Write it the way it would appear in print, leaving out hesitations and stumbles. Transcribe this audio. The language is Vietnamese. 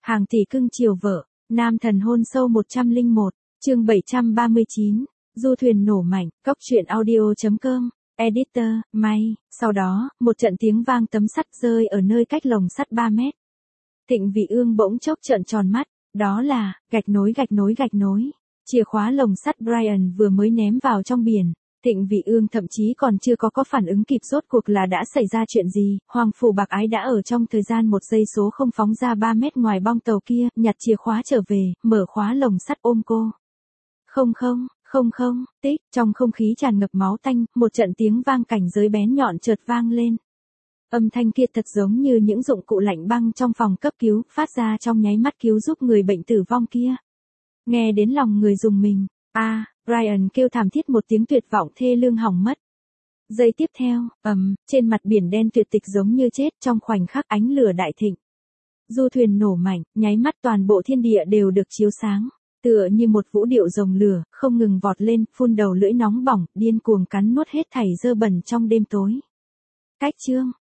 Hàng tỷ cưng chiều vợ, nam thần hôn sâu 101, chương 739, du thuyền nổ mạnh, cóc truyện audio.com, editor, may, sau đó, một trận tiếng vang tấm sắt rơi ở nơi cách lồng sắt 3 mét. Thịnh Vị Ương bỗng chốc trợn tròn mắt, đó là, gạch nối. Chìa khóa lồng sắt Brian vừa mới ném vào trong biển. Thịnh Vị Ương thậm chí còn chưa có phản ứng kịp rốt cuộc là đã xảy ra chuyện gì, Hoàng Phủ Bạc Ái đã ở trong thời gian 1 giây số không phóng ra 3 mét ngoài bong tàu kia, nhặt chìa khóa trở về, mở khóa lồng sắt ôm cô. Không, tích, trong không khí tràn ngập máu tanh, một trận tiếng vang cảnh giới bén nhọn chợt vang lên. Âm thanh kia thật giống như những dụng cụ lạnh băng trong phòng cấp cứu, phát ra trong nháy mắt cứu giúp người bệnh tử vong kia. Nghe đến lòng người rùng mình, Brian kêu thảm thiết một tiếng tuyệt vọng thê lương hỏng mất. Giây tiếp theo, trên mặt biển đen tuyệt tịch giống như chết trong khoảnh khắc ánh lửa đại thịnh. Du thuyền nổ mạnh, nháy mắt toàn bộ thiên địa đều được chiếu sáng, tựa như một vũ điệu rồng lửa, không ngừng vọt lên, phun đầu lưỡi nóng bỏng, điên cuồng cắn nuốt hết thảy dơ bẩn trong đêm tối. Cách chương,